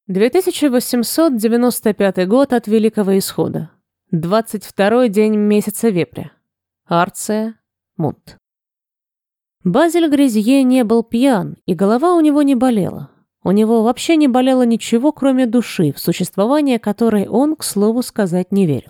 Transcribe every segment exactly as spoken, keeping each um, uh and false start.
две тысячи восемьсот девяносто пятый год от Великого Исхода. двадцать второй день месяца Вепря. Арция, Мунт. Базиль Гризье не был пьян, и голова у него не болела. У него вообще не болело ничего, кроме души, в существование которой он, к слову сказать, не верил.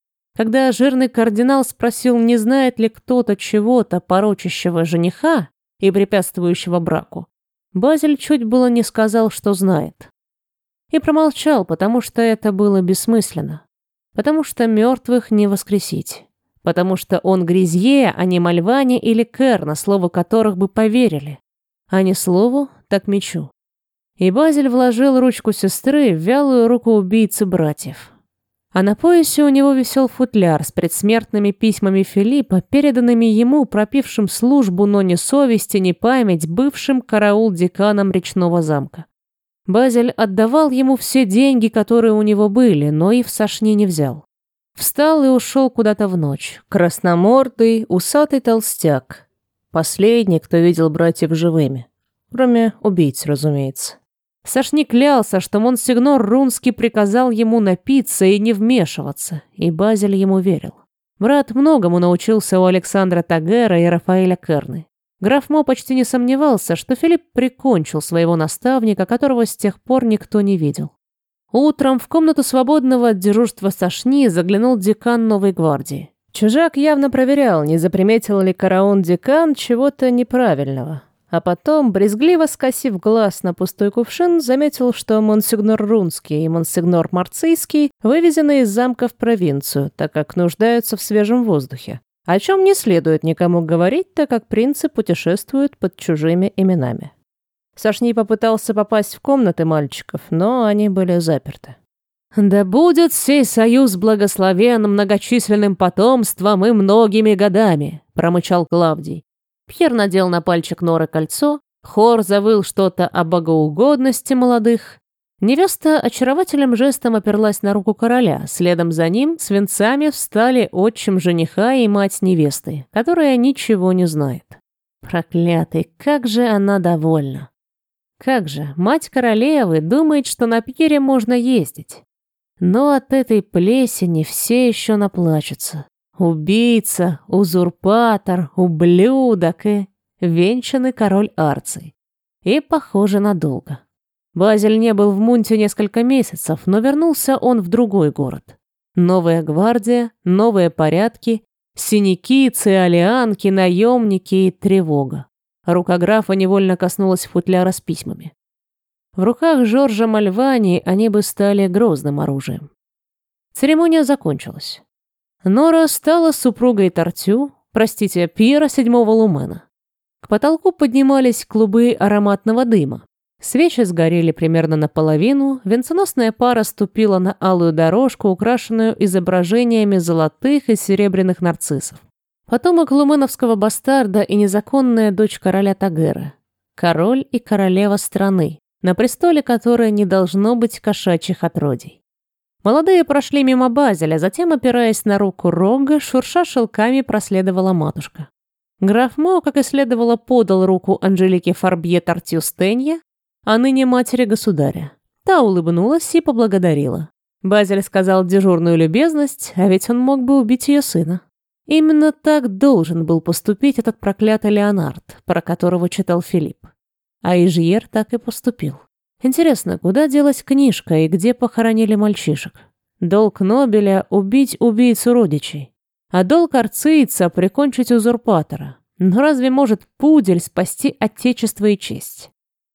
Когда жирный кардинал спросил, не знает ли кто-то чего-то порочащего жениха и препятствующего браку, Базиль чуть было не сказал, что знает. И промолчал, потому что это было бессмысленно. Потому что мертвых не воскресить. Потому что он Гризье, а не Мальвани или Кэр, на слово которых бы поверили. А не слову, так мечу. И Базиль вложил ручку сестры в вялую руку убийцы братьев. А на поясе у него висел футляр с предсмертными письмами Филиппа, переданными ему, пропившим службу, но ни совести, ни память, бывшим караул-деканом речного замка. Базиль отдавал ему все деньги, которые у него были, но и в сошни не взял. Встал и ушел куда-то в ночь. Красномордый, усатый толстяк. Последний, кто видел братьев живыми. Кроме убийц, разумеется. Сошни клялся, что монсигнор Рунский приказал ему напиться и не вмешиваться, и Базиль ему верил. Брат многому научился у Александра Тагера и Рафаэля Керны. Граф Мо почти не сомневался, что Филипп прикончил своего наставника, которого с тех пор никто не видел. Утром в комнату свободного от дежурства Сошни заглянул декан Новой гвардии. Чужак явно проверял, не заприметил ли караун-декан чего-то неправильного. А потом, брезгливо скосив глаз на пустой кувшин, заметил, что монсигнор Рунский и монсигнор Марцийский вывезены из замка в провинцию, так как нуждаются в свежем воздухе. О чем не следует никому говорить, так как принцы путешествуют под чужими именами. Сошни попытался попасть в комнаты мальчиков, но они были заперты. «Да будет сей союз благословен многочисленным потомством и многими годами», — промычал Клавдий. Пьер надел на пальчик Норы кольцо, хор завыл что-то о богоугодности молодых. Невеста очаровательным жестом оперлась на руку короля, следом за ним с венцами встали отчим жениха и мать невесты, которая ничего не знает. Проклятый, как же она довольна. Как же, мать королевы думает, что на Пьере можно ездить. Но от этой плесени все еще наплачутся. Убийца, узурпатор, ублюдок и венчанный король Арции. И, похоже, надолго. Базиль не был в Мунте несколько месяцев, но вернулся он в другой город. Новая гвардия, новые порядки, синяки, циолианки, наемники и тревога. Рука графа невольно коснулась футляра с письмами. В руках Жоржа Мальвани они бы стали грозным оружием. Церемония закончилась. Нора стала супругой Тартю, простите, Пьера седьмого Лумена. К потолку поднимались клубы ароматного дыма. Свечи сгорели примерно наполовину, венценосная пара ступила на алую дорожку, украшенную изображениями золотых и серебряных нарциссов. Потомок луменовского бастарда и незаконная дочь короля Тагера. Король и королева страны, на престоле которой не должно быть кошачьих отродий. Молодые прошли мимо Базеля, затем, опираясь на руку Рога, шурша шелками проследовала матушка. Граф Мо, как и следовало, подал руку Анжелике Фарбье Тартю Стенье, а ныне матери государя. Та улыбнулась и поблагодарила. Базель сказал дежурную любезность, а ведь он мог бы убить ее сына. Именно так должен был поступить этот проклятый Леонард, про которого читал Филипп. А Ижьер так и поступил. Интересно, куда делась книжка и где похоронили мальчишек? Долг Нобеля — убить убийцу родичей, а долг арцийца — прикончить узурпатора. Но разве может пудель спасти отечество и честь?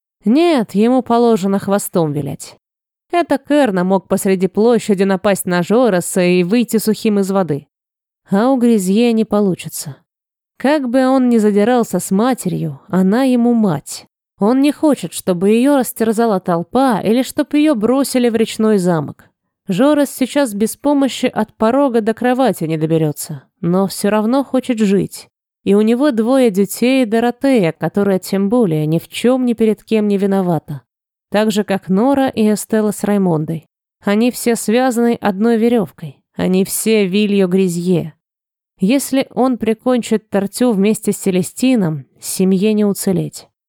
Нет, ему положено хвостом вилять. Это Керна мог посреди площади напасть на Жороса и выйти сухим из воды. А у Гризье не получится. Как бы он ни задирался с матерью, она ему мать. Он не хочет, чтобы ее растерзала толпа или чтобы ее бросили в речной замок. Жорос сейчас без помощи от порога до кровати не доберется, но все равно хочет жить. И у него двое детей и Доротея, которая тем более ни в чем ни перед кем не виновата. Так же, как Нора и Эстелла с Раймондой. Они все связаны одной веревкой. Они все Вильо Гризье. Если он прикончит Тартю вместе с Селестином, семье не уцелеть.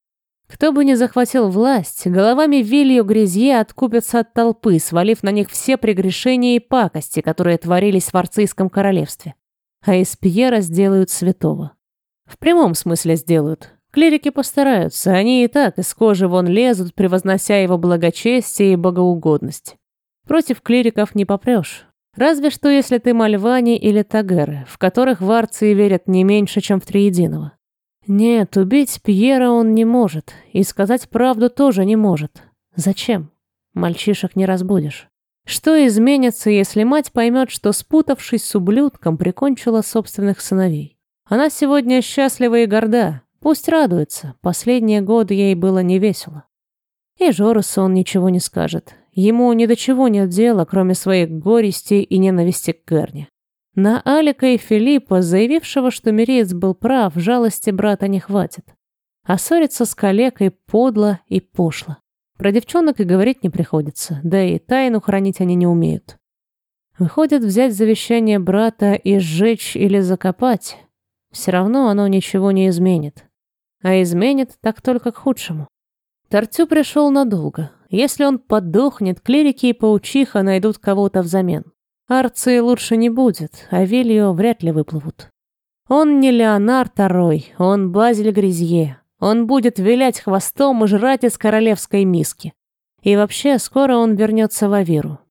Кто бы ни захватил власть, головами Вильо Грязье откупятся от толпы, свалив на них все прегрешения и пакости, которые творились в Арцийском королевстве. А из Пьера сделают святого. В прямом смысле сделают. Клирики постараются, они и так из кожи вон лезут, превознося его благочестие и богоугодность. Против клириков не попрешь. Разве что если ты Мальвани или Тагеры, в которых в Арции верят не меньше, чем в Триединого. Нет, убить Пьера он не может, и сказать правду тоже не может. Зачем? Мальчишек не разбудишь. Что изменится, если мать поймет, что, спутавшись с ублюдком, прикончила собственных сыновей? Она сегодня счастлива и горда. Пусть радуется, последние годы ей было невесело. И Жорасу он ничего не скажет. Ему ни до чего нет дела, кроме своих горестей и ненависти к Герне. На Алика и Филиппа, заявившего, что Миреец был прав, жалости брата не хватит. А ссориться с калекой подло и пошло. Про девчонок и говорить не приходится, да и тайну хранить они не умеют. Выходит, взять завещание брата и сжечь или закопать, все равно оно ничего не изменит. А изменит так только к худшему. Тартю пришел надолго. Если он подохнет, клирики и паучиха найдут кого-то взамен. Арции лучше не будет, а Вильо вряд ли выплывут. Он не Леонар второй, он Базиль Грязье. Он будет вилять хвостом и жрать из королевской миски. И вообще, скоро он вернется в Авиру.